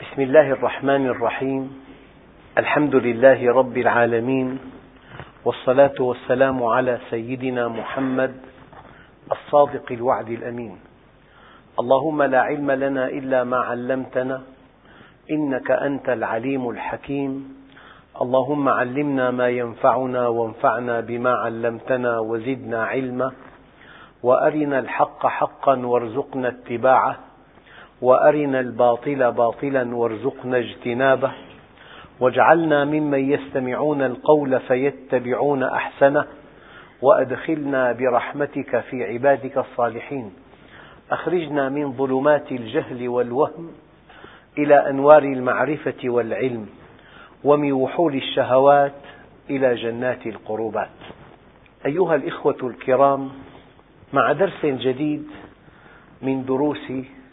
بسم الله الرحمن الرحيم. الحمد لله رب العالمين، والصلاة والسلام على سيدنا محمد الصادق الوعد الأمين. اللهم لا علم لنا إلا ما علمتنا، إنك أنت العليم الحكيم. اللهم علمنا ما ينفعنا وانفعنا بما علمتنا وزدنا علما، وأرنا الحق حقا وارزقنا اتباعه، وأرنا الباطل باطلا وارزقنا اجتنابه، واجعلنا ممن يستمعون القول فيتبعون أحسنه، وأدخلنا برحمتك في عبادك الصالحين. أخرجنا من ظلمات الجهل والوهم إلى أنوار المعرفة والعلم، ومن وحول الشهوات إلى جنات القربات. أيها الإخوة الكرام، مع درس جديد من دروس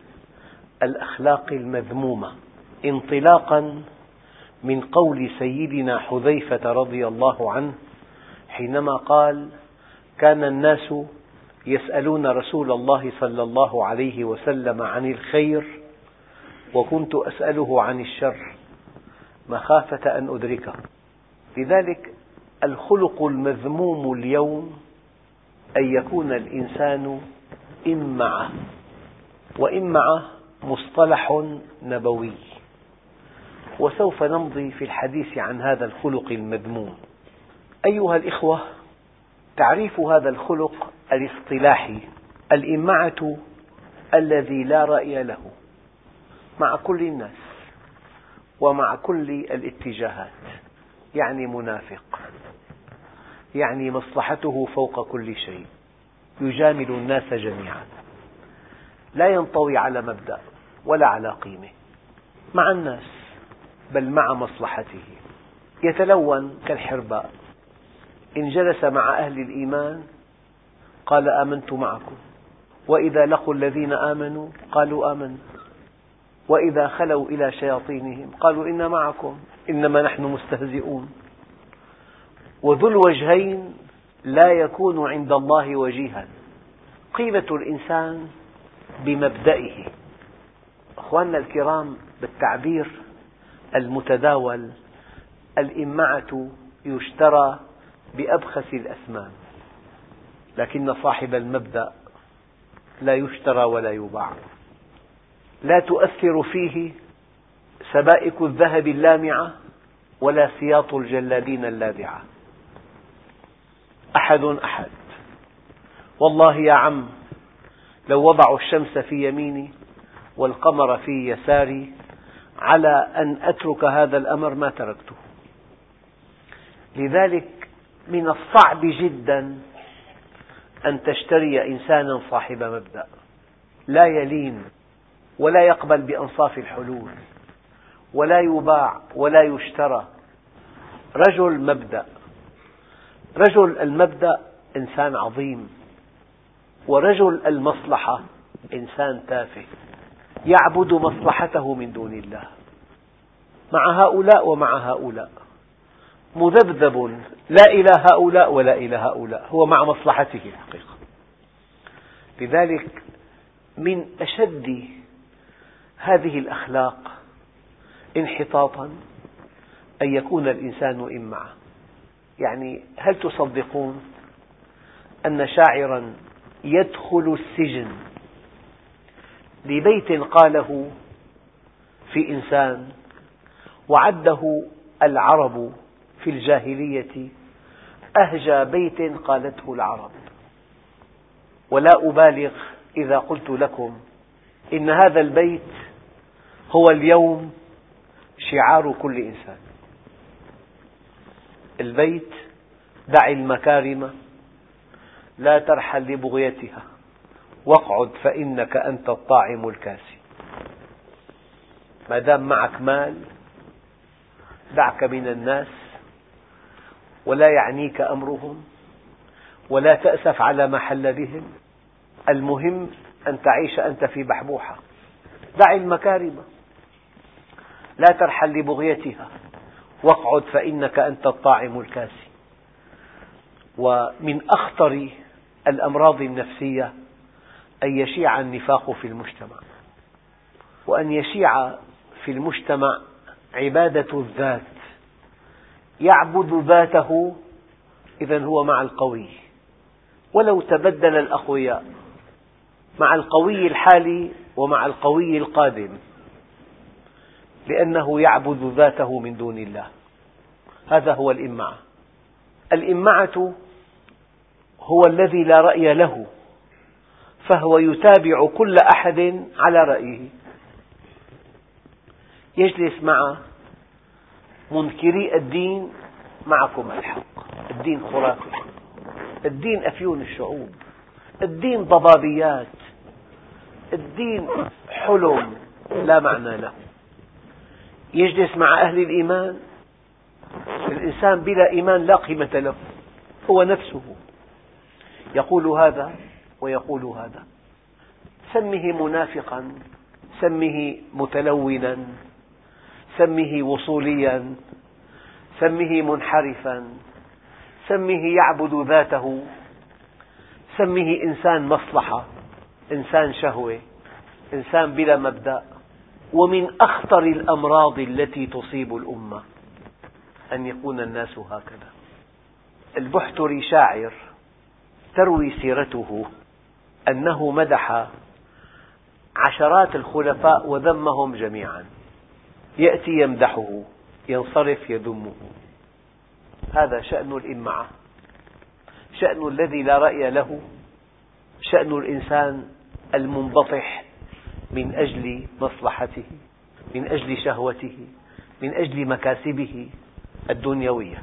الأخلاق المذمومة، انطلاقا من قول سيدنا حذيفة رضي الله عنه حينما قال: كان الناس يسألون رسول الله صلى الله عليه وسلم عن الخير، وكنت أسأله عن الشر مخافة أن أدركه. لذلك الخلق المذموم اليوم أن يكون الإنسان إمعة، وإمعة مصطلح نبوي، وسوف نمضي في الحديث عن هذا الخلق المذموم. أيها الإخوة، تعريف هذا الخلق الاصطلاحي: الإمعة الذي لا رأي له مع كل الناس ومع كل الاتجاهات، يعني منافق، يعني مصلحته فوق كل شيء، يجامل الناس جميعا، لا ينطوي على مبدأ ولا على قيمة مع الناس، بل مع مصلحته، يتلون كالحرباء. إن جلس مع أهل الإيمان قال: آمنت معكم، وإذا لقوا الذين آمنوا قالوا آمنا، وإذا خلوا إلى شياطينهم قالوا إنا معكم إنما نحن مستهزئون. وذو الوجهين لا يكون عند الله وجيها. قيمة الإنسان بمبدئه. أخواننا الكرام، بالتعبير المتداول، الإمعة يشترى بأبخس الأثمان، لكن صاحب المبدأ لا يشترى ولا يباع. لا تؤثر فيه سبائك الذهب اللامعة ولا سياط الجلادين اللاذعة. أحد. والله يا عم، لو وضعوا الشمس في يميني والقمر في يساري على أن أترك هذا الأمر ما تركته. لذلك من الصعب جدا أن تشتري إنسانا صاحب مبدأ، لا يلين ولا يقبل بأنصاف الحلول، ولا يباع ولا يشترى. رجل مبدأ. رجل المبدأ إنسان عظيم، ورجل المصلحة إنسان تافه يعبد مصلحته من دون الله، مع هؤلاء ومع هؤلاء، مذبذب لا إلى هؤلاء ولا إلى هؤلاء، هو مع مصلحته الحقيقة. لذلك من أشد هذه الأخلاق انحطاطا أن يكون الإنسان إمعة. يعني هل تصدقون أن شاعرا يدخل السجن لبيت قاله في إنسان وعده العرب في الجاهلية أهجى بيت قالته العرب، ولا أبالغ إذا قلت لكم إن هذا البيت هو اليوم شعار كل إنسان. البيت: دع المكارم لا ترحل لبغيتها، واقعد فإنك أنت الطاعم الكاسي. ما دام معك مال دعك من الناس، ولا يعنيك أمرهم، ولا تأسف على ما حل بهم. المهم أن تعيش أنت في بحبوحة. دع المكارم لا ترحل لبغيتها، واقعد فإنك أنت الطاعم الكاسي. ومن أخطر الأمراض النفسية أن يشيع النفاق في المجتمع، وأن يشيع في المجتمع عبادة الذات، يعبد ذاته، إذن هو مع القوي، ولو تبدل الأقوياء، مع القوي الحالي ومع القوي القادم، لأنه يعبد ذاته من دون الله. هذا هو الإمعة. الإمعة هو الذي لا رأي له، فهو يتابع كل أحد على رأيه، يجلس مع منكري الدين، معكم الحق، الدين خرافي، الدين أفيون الشعوب، الدين ضبابيات، الدين حلم لا معنى له. يجلس مع أهل الإيمان، الإنسان بلا إيمان لا قيمة له، هو نفسه يقول هذا ويقول هذا. سمه منافقا، سمه متلونا، سمه وصوليا، سمه منحرفا، سمه يعبد ذاته، سمه إنسان مصلحة، إنسان شهوة، إنسان بلا مبدأ. ومن أخطر الأمراض التي تصيب الأمة أن يكون الناس هكذا. البحتري شاعر تروي سيرته أنه مدح عشرات الخلفاء وذمهم جميعا، يأتي يمدحه، ينصرف يذمه. هذا شأن الإمعة، شأن الذي لا رأي له، شأن الإنسان المنبطح من أجل مصلحته، من أجل شهوته، من أجل مكاسبه الدنيوية.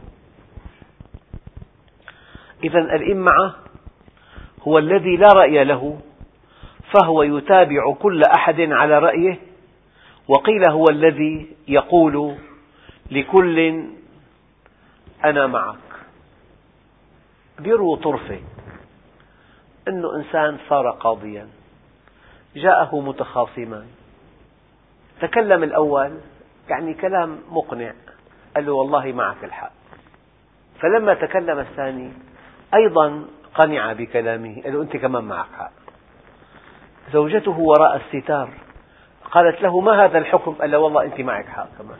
إذن الإمعة هو الذي لا رأي له، فهو يتابع كل أحد على رأيه، وقيل هو الذي يقول لكل أنا معك. بيرووا طرفة أنه إنسان صار قاضيا، جاءه متخاصمان، تكلم الأول يعني كلام مقنع، قال له والله معك الحق. فلما تكلم الثاني أيضا قنع بكلامه، قال له أنت كمان معك حق. زوجته وراء الستار قالت له ما هذا الحكم؟ قال له والله أنت معك حق كمان.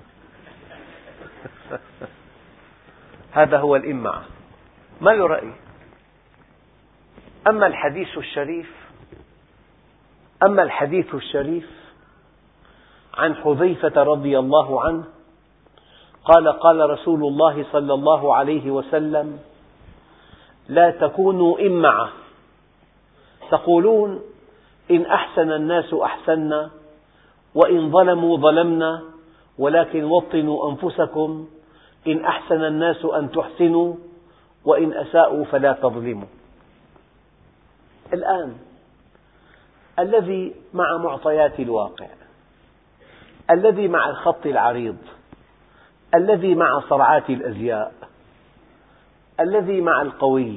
هذا هو الإمعة، ما له رأي. أما الحديث الشريف عن حذيفة رضي الله عنه قال: قال رسول الله صلى الله عليه وسلم: لا تكونوا إمعة، تقولون إن أحسن الناس أحسنا، وإن ظلموا ظلمنا، ولكن وطنوا أنفسكم، إن أحسن الناس أن تحسنوا، وإن أساءوا فلا تظلموا. الآن الذي مع معطيات الواقع، الذي مع الخط العريض، الذي مع صرعات الأزياء، الذي مع القوي،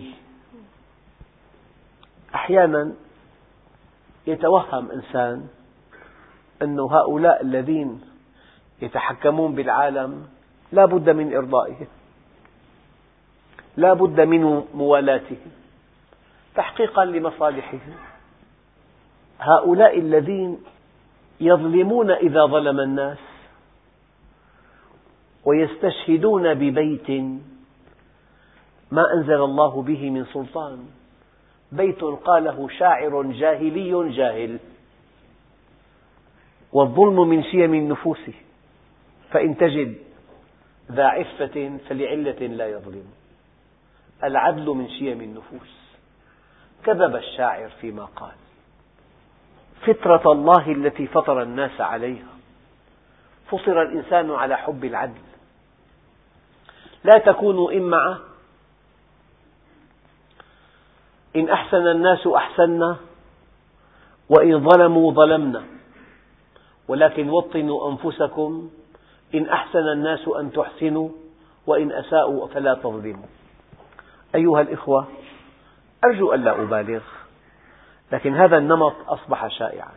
أحيانا يتوهم إنسان أن هؤلاء الذين يتحكمون بالعالم لا بد من إرضائهم، لا بد من موالاتهم تحقيقا لمصالحهم. هؤلاء الذين يظلمون إذا ظلم الناس، ويستشهدون ببيت ما أنزل الله به من سلطان، بيت قاله شاعر جاهلي جاهل: والظلم من شيم النفوس، فإن تجد ذا عفة فلعلة لا يظلم. العدل من شيم النفوس. كذب الشاعر فيما قال. فطرة الله التي فطر الناس عليها، فطر الإنسان على حب العدل. لا تكونوا إمعة، إن أحسن الناس أحسنا، وإن ظلموا ظلمنا، ولكن وطنوا أنفسكم، إن أحسن الناس أن تحسنوا، وإن أساءوا فلا تظلموا. أيها الإخوة، أرجو ألا أبالغ، لكن هذا النمط أصبح شائعا.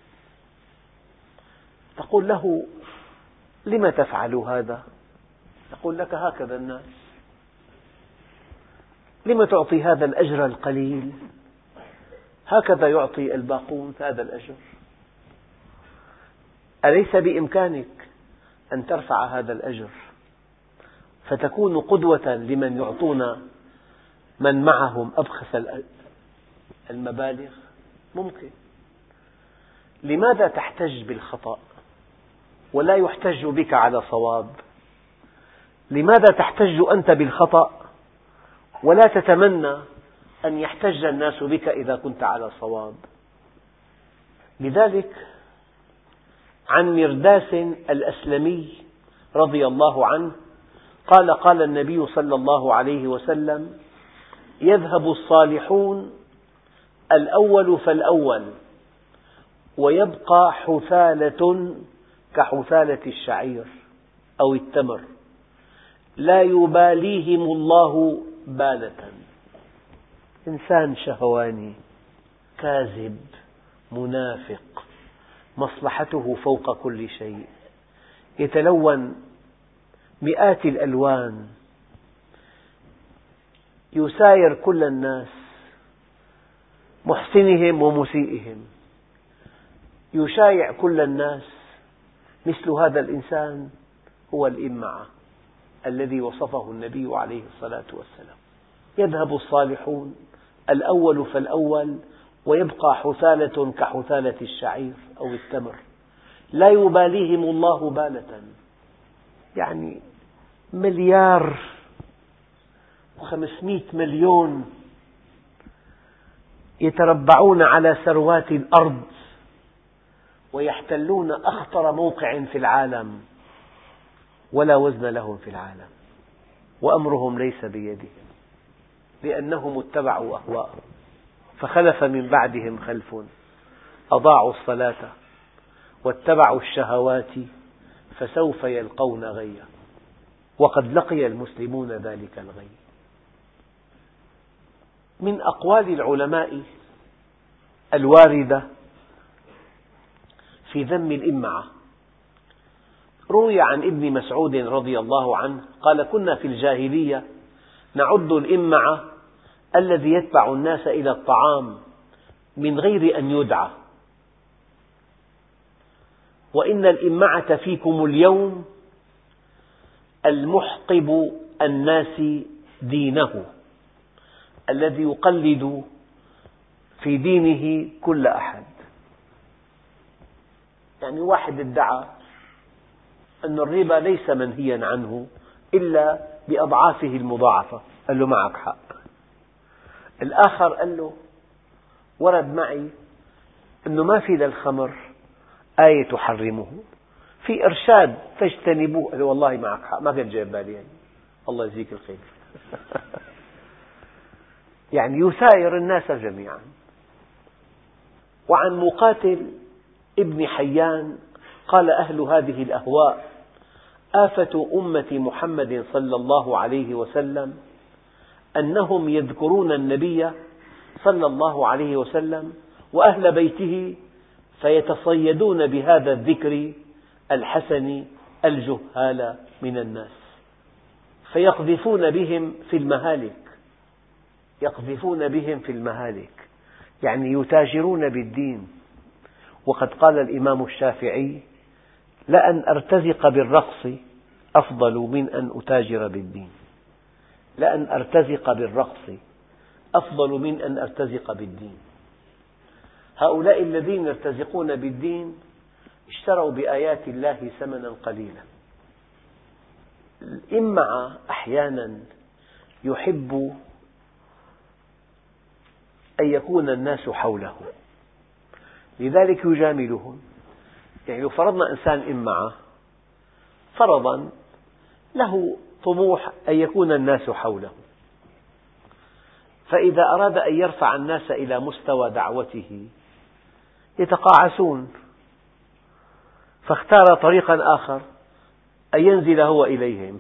تقول له: لم تفعل هذا؟ يقول لك: هكذا الناس. لم تعطي هذا الأجر القليل؟ هكذا يعطي الباقون هذا الأجر. أليس بإمكانك أن ترفع هذا الأجر فتكون قدوة لمن يعطون من معهم أبخس المبالغ؟ ممكن. لماذا تحتج بالخطأ ولا يحتج بك على صواب؟ لماذا تحتج أنت بالخطأ ولا تتمنى أن يحتج الناس بك إذا كنت على صواب؟ لذلك عن مرداس الأسلمي رضي الله عنه قال: قال النبي صلى الله عليه وسلم: يذهب الصالحون الأول فالأول ويبقى حثالة كحثالة الشعير أو التمر لا يباليهم الله بالة. إنسان شهواني كاذب منافق مصلحته فوق كل شيء، يتلون مئات الألوان، يساير كل الناس محسنهم ومسيئهم، يشايع كل الناس. مثل هذا الإنسان هو الإمعة الذي وصفه النبي عليه الصلاة والسلام: يذهب الصالحون الأول فالأول ويبقى حثالة كحثالة الشعير أو التمر لا يباليهم الله بالة. يعني 1,500,000,000 يتربعون على ثروات الأرض ويحتلون أخطر موقع في العالم ولا وزن لهم في العالم، وأمرهم ليس بيدهم لأنهم اتبعوا أهواءهم. فخلف من بعدهم خلف أضاعوا الصلاة واتبعوا الشهوات فسوف يلقون غيا، وقد لقي المسلمون ذلك الغي. من أقوال العلماء الواردة في ذم الإمعة، روي عن ابن مسعود رضي الله عنه قال: كنا في الجاهلية نعد الإمعة الذي يتبع الناس إلى الطعام من غير أن يدعى، وإن الإمعة فيكم اليوم المحقب الناس دينه، الذي يقلد في دينه كل أحد. يعني واحد ادعى أن الربا ليس منهيا عنه إلا بأضعافه المضاعفة، قال له: معك حق. الآخر قال له: ورد معي أنه ما في للخمر آية تحرمه، في إرشاد فاجتنبوه. قال له: والله معك حق، ما كنت جايب بالي يعني. الله يجزيك الخير. يعني يساير الناس جميعا. وعن مقاتل ابن حيان قال: أهل هذه الأهواء آفة أمة محمد صلى الله عليه وسلم أنهم يذكرون النبي صلى الله عليه وسلم وأهل بيته فيتصيدون بهذا الذكر الحسن الجهال من الناس، فيقذفون بهم في المهالك. يقذفون بهم في المهالك يعني يتاجرون بالدين. وقد قال الإمام الشافعي: لأن أرتزق بالرقص أفضل من أن أتاجر بالدين. لأن أرتزق بالرقص أفضل من أن أرتزق بالدين. هؤلاء الذين يرتزقون بالدين اشتروا بآيات الله ثمنا قليلا. الإمعة أحيانا يحب أن يكون الناس حوله، لذلك يجاملهم. يعني لو فرضنا إنسان إمعة فرضا له طموح أن يكون الناس حوله، فإذا أراد أن يرفع الناس إلى مستوى دعوته يتقاعسون، فاختار طريقا آخر أن ينزل هو إليهم،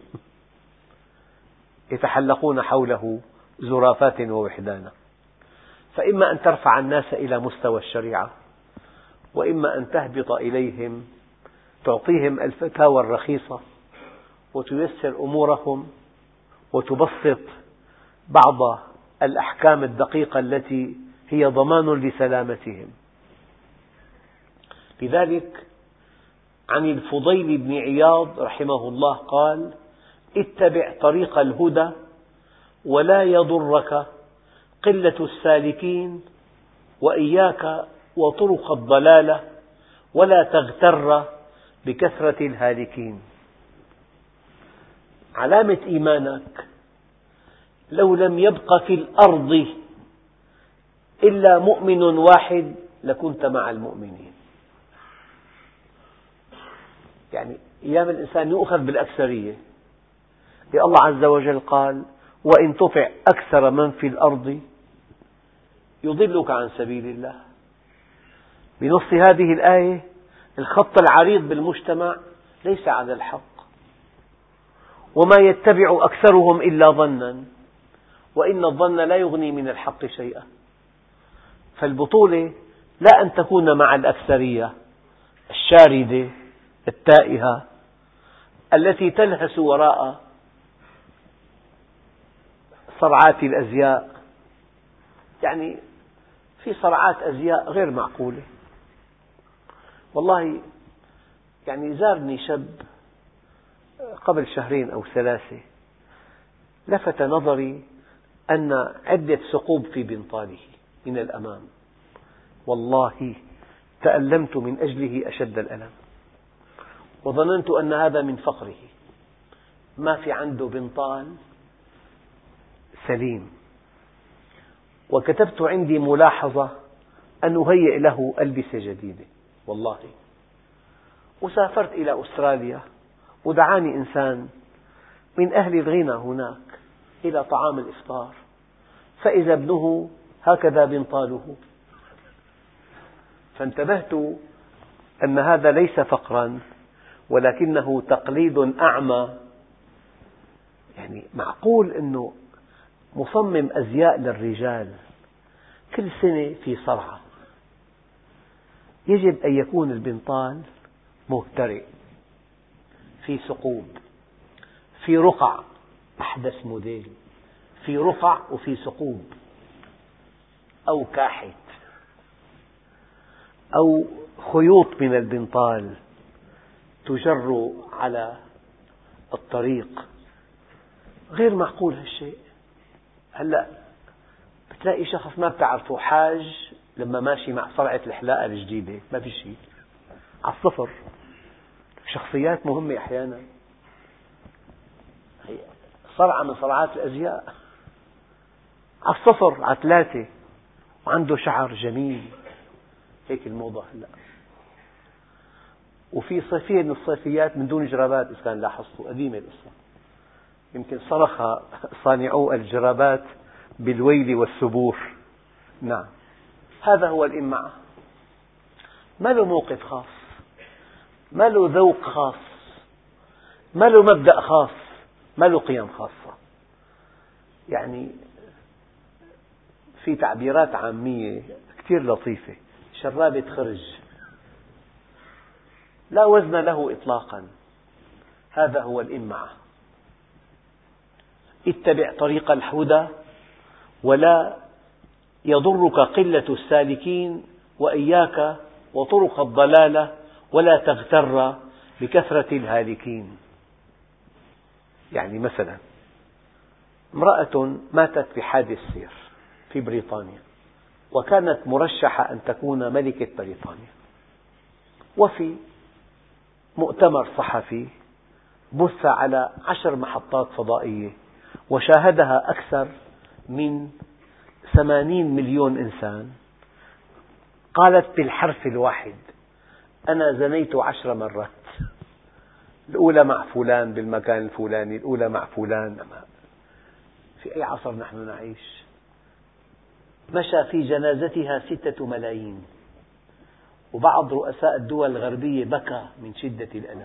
يتحلقون حوله زرافات ووحدانا. فإما أن ترفع الناس إلى مستوى الشريعة، وإما أن تهبط إليهم تعطيهم الفتاوى الرخيصة وتيسر أمورهم وتبسط بعض الأحكام الدقيقة التي هي ضمان لسلامتهم. لذلك عن الفضيل بن عياض رحمه الله قال: اتبع طريق الهدى ولا يضرك قلة السالكين، وإياك وطرق الضلالة ولا تغتر بكثرة الهالكين. علامة إيمانك لو لم يبق في الأرض إلا مؤمن واحد لكنت مع المؤمنين. يعني أيام الإنسان يؤخذ بالأكثرية. الله عز وجل قال: وإن تطع أكثر من في الأرض يضلك عن سبيل الله. بنص هذه الآية الخط العريض بالمجتمع ليس على الحق، وما يتبع أكثرهم إلا ظنا، وإن الظن لا يغني من الحق شيئا. فالبطولة لا أن تكون مع الأكثرية الشاردة التائهة التي تلهث وراء صرعات الأزياء. يعني في صرعات أزياء غير معقولة. والله يعني زارني شاب قبل شهرين أو 3، لفت نظري أن عدة ثقوب في بنطاله من الأمام. والله تألمت من أجله أشد الألم، وظننت أن هذا من فقره، ما في عنده بنطال سليم. وكتبت عندي ملاحظة أن أهيئ له ألبسة جديدة. والله وسافرت إلى أستراليا، ودعاني إنسان من أهل الغنى هناك إلى طعام الإفطار، فإذا ابنه هكذا بنطاله. فانتبهت أن هذا ليس فقرا ولكنه تقليد أعمى. يعني معقول أنه مصمم أزياء للرجال كل سنة في صرعة؟ يجب أن يكون البنطال مهترئ، في ثقوب، في رقع أحدث موديل، في رقع وفي ثقوب، أو كاحت، أو خيوط من البنطال تجر على الطريق. غير معقول هالشيء. هلأ بتلاقي شخص ما بتعرفه حاج لما ماشي مع صرعة الحلاقة الجديدة، ما في شيء، على الصفر. شخصيات مهمة أحيانا، صرعة من صرعات الأزياء، على الصفر، على 3، وعنده شعر جميل. هيك الموضة هلأ. وفي صيفية من الصيفيات من دون جرابات، إذا كان لاحظتوا، قديمة القصة، يمكن صرخ صانعو الجرابات بالويل والثبور. نعم، هذا هو الإمعة. ما له موقف خاص، ما له ذوق خاص، ما له مبدأ خاص، ما له قيم خاصة. يعني في تعبيرات عامية كثير لطيفة: شرابة خرج، لا وزن له إطلاقا. هذا هو الإمعة. اتبع طريق الهدى ولا يضرك قلة السالكين، وإياك وطرق الضلالة ولا تغتر بكثرة الهالكين. يعني مثلا امرأة ماتت بحادث سير في بريطانيا، وكانت مرشحة أن تكون ملكة بريطانيا، وفي مؤتمر صحفي بث على 10 محطات فضائية وشاهدها أكثر من 80 مليون إنسان، قالت بالحرف الواحد: أنا زنيت 10 مرات، الأولى مع فلان بالمكان الفلاني، الأولى مع فلان. في أي عصر نحن نعيش؟ مشى في جنازتها 6 ملايين، وبعض رؤساء الدول الغربية بكى من شدة الألم.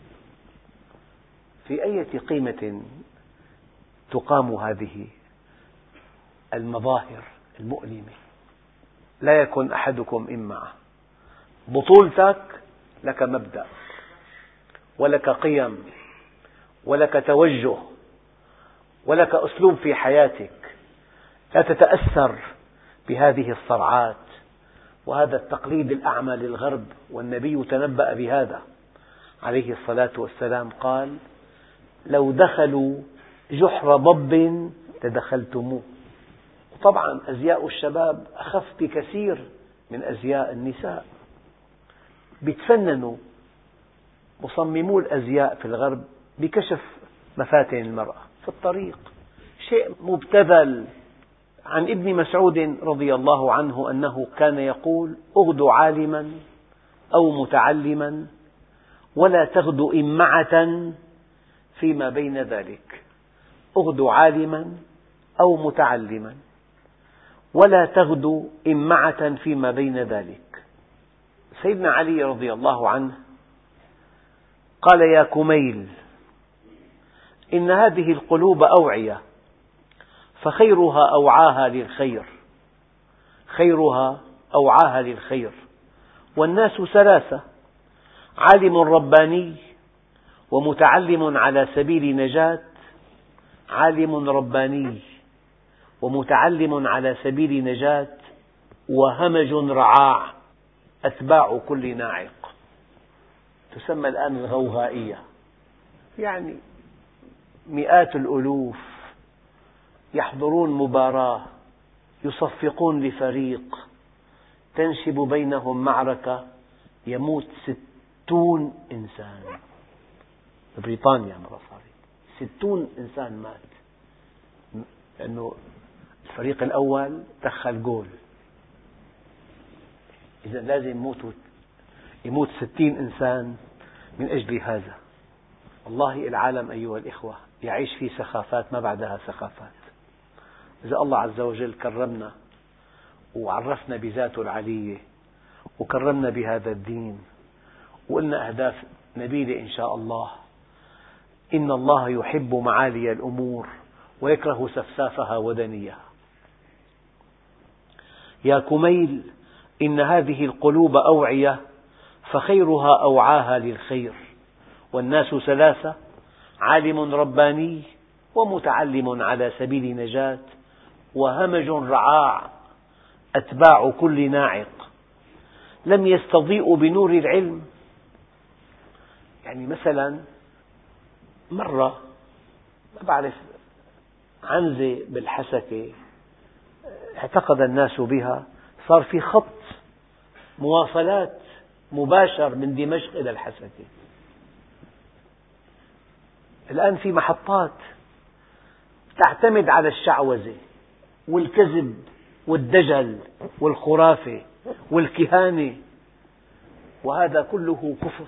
في أي قيمة تقام هذه المظاهر المؤلمة؟ لا يكن أحدكم إمعة. بطولتك لك مبدأ، ولك قيم، ولك توجه، ولك أسلوب في حياتك. لا تتأثر بهذه الصرعات وهذا التقليد الأعمى للغرب، والنبي تنبأ بهذا. عليه الصلاة والسلام قال: لو دخلوا جحر ضب لدخلتموه. طبعا أزياء الشباب أخف بكثير من أزياء النساء. يتفننوا مصممو الأزياء في الغرب بكشف مفاتن المرأة في الطريق، شيء مبتذل. عن ابن مسعود رضي الله عنه أنه كان يقول: اغد عالما أو متعلما ولا تغد إمعة فيما بين ذلك. اغد عالما أو متعلما ولا تغد إمعة فيما بين ذلك. سيدنا علي رضي الله عنه قال: يا كميل، إن هذه القلوب أوعية، فخيرها أوعاها للخير، خيرها أوعاها للخير، والناس ثلاثة: عالم رباني ومتعلم على سبيل نجاة، عالم رباني ومتعلم على سبيل نجاة، وهمج رعاع أتباع كل ناعق. تسمى الآن الغوغائية، يعني مئات الألوف يحضرون مباراة، يصفقون لفريق، تنشب بينهم معركة، يموت 60 إنسان. بريطانيا مرة صارت 60 إنسان مات، لأنه الفريق الأول دخل جول. إذا لازم يموت 60 إنسان من أجل هذا. والله العالم أيها الإخوة يعيش في سخافات ما بعدها سخافات. إذا الله عز وجل كرمنا وعرفنا بذاته العلية وكرمنا بهذا الدين وقلنا أهداف نبيلة إن شاء الله، إن الله يحب معالي الأمور ويكره سفسافها ودنيها. يا كميل، إن هذه القلوب أوعية، فخيرها أوعاها للخير، والناس ثلاثة: عالم رباني ومتعلم على سبيل نجاة، وهمج رعاع أتباع كل ناعق. لم يستضيئوا بنور العلم. يعني مثلا مرة ما بعرف عنزة بالحسكة اعتقد الناس بها، صار في خط مواصلات مباشر من دمشق إلى الحسكة. الآن في محطات تعتمد على الشعوذة والكذب والدجل والخرافة والكهانة، وهذا كله كفر.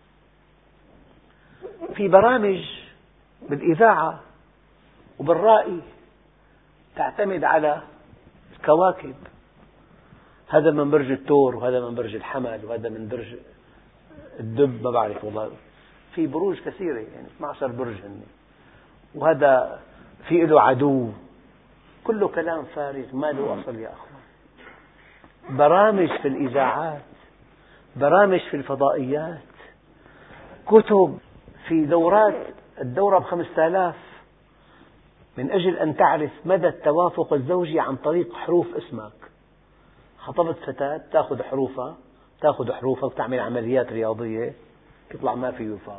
في برامج بالإذاعة وبالرائي تعتمد على الكواكب، هذا من برج الثور وهذا من برج الحمل وهذا من برج الدب، ما بعرف والله، في بروج كثيرة، يعني 12 برج هن، وهذا في له عدو. كله كلام فارغ ما له أصل يا أخوان. برامج في الإذاعات، برامج في الفضائيات، كتب، في دورات، الدورة ب5000 من أجل أن تعرف مدى التوافق الزوجي عن طريق حروف اسمك. خطبت فتاة تأخذ حروفها، تأخذ حروفك، تعمل عمليات رياضية، يطلع ما في وفاق.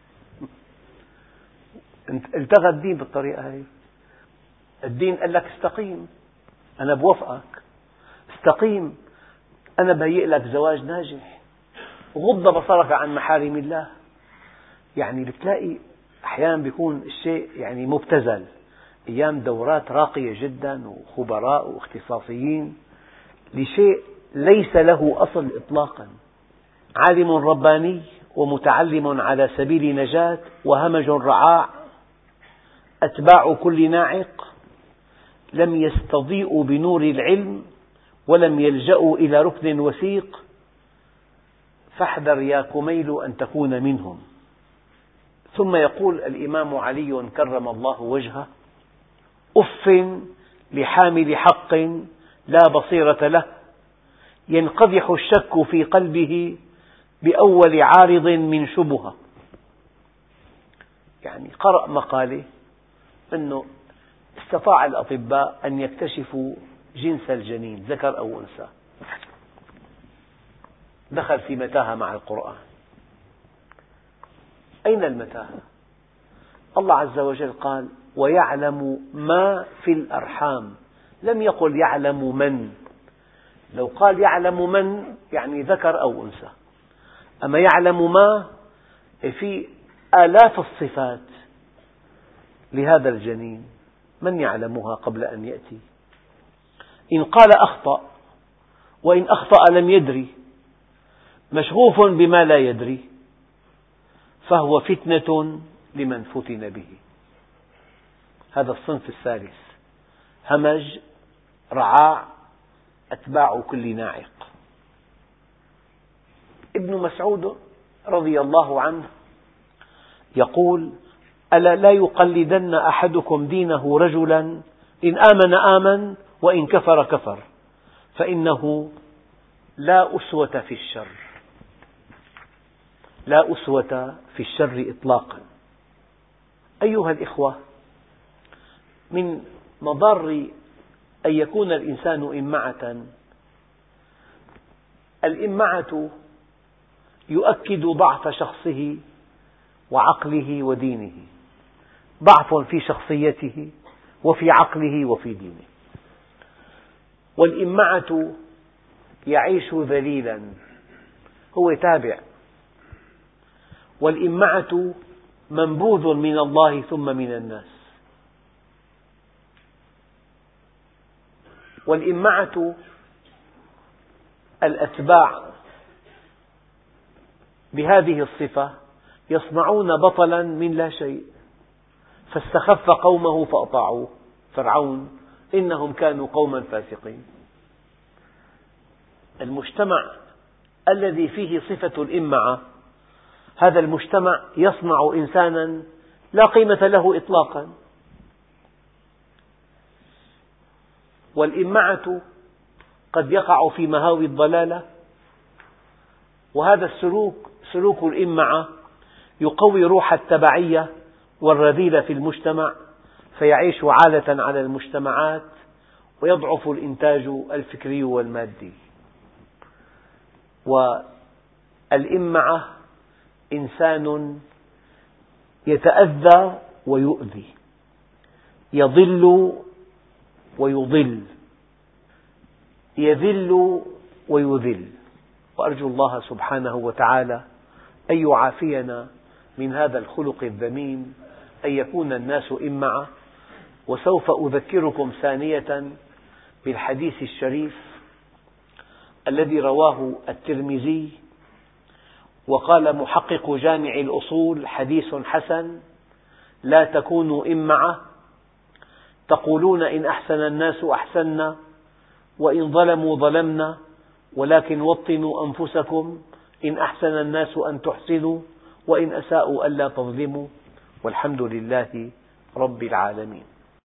التغى الدين بالطريقة هذه. الدين قال لك استقيم، أنا بوافقك، استقيم، أنا بهيئ لك زواج ناجح، غض بصرك عن محارم الله. يعني بتلاقي أحيانا بيكون الشيء يعني مبتذل. أيام دورات راقية جدا وخبراء واختصاصيين لشيء ليس له أصل إطلاقا. عالم رباني ومتعلم على سبيل نجاة، وهمج رعاع أتباع كل ناعق. لم يستضيئوا بنور العلم ولم يلجأوا إلى ركن وثيق، فاحذر يا كميل أن تكون منهم. ثم يقول الإمام علي كرم الله وجهه: أف لحامل حق لا بصيرة له، ينقدح الشك في قلبه بأول عارض من شبهة. يعني قرأ مقالة أنه استطاع الأطباء أن يكتشفوا جنس الجنين ذكر أو أنثى، دخل في متاهة مع القرآن. أين المتاهة؟ الله عز وجل قال: ويعلم ما في الأرحام، لم يقل يعلم من. لو قال يعلم من يعني ذكر أو أنثى، أما يعلم ما في آلاف الصفات لهذا الجنين، من يعلمها قبل أن يأتي؟ إن قال أخطأ، وإن أخطأ لم يدري، مشغوف بما لا يدري، فهو فتنة لمن فتن به. هذا الصنف الثالث: همج رعاع أتباع كل ناعق. ابن مسعود رضي الله عنه يقول: ألا لا يقلدن أحدكم دينه رجلا إن آمن آمن وإن كفر كفر، فإنه لا أسوة في الشر، لا أسوة في الشر إطلاقا. أيها الإخوة، من مضار أن يكون الإنسان إمعة، الإمعة يؤكد ضعف شخصه وعقله ودينه، ضعف في شخصيته وفي عقله وفي دينه. والإمعة يعيش ذليلا، هو تابع. والإمعة منبوذ من الله ثم من الناس. والإمعة الأتباع بهذه الصفة يصنعون بطلا من لا شيء، فاستخف قومه فأطاعوه. فرعون إنهم كانوا قوما فاسقين. المجتمع الذي فيه صفة الإمعة، هذا المجتمع يصنع إنسانا لا قيمة له إطلاقا. والإمعة قد يقع في مهاوي الضلالة، وهذا السلوك، سلوك الإمعة، يقوي روح التبعية والرذيلة في المجتمع، فيعيش عالة على المجتمعات، ويضعف الإنتاج الفكري والمادي. والإمعة إنسان يتأذى ويؤذي، يضل ويضل، يذل ويذل. وأرجو الله سبحانه وتعالى أن يعافينا من هذا الخلق الذميم، أن يكون الناس إمعة. وسوف أذكركم ثانية بالحديث الشريف الذي رواه الترمذي، وقال محقق جامع الأصول: حديث حسن. لا تكونوا إمعة، تقولون إن أحسن الناس أحسنا، وإن ظلموا ظلمنا، ولكن وطنوا أنفسكم، إن أحسن الناس أن تحسنوا، وإن أساءوا ألا تظلموا، والحمد لله رب العالمين.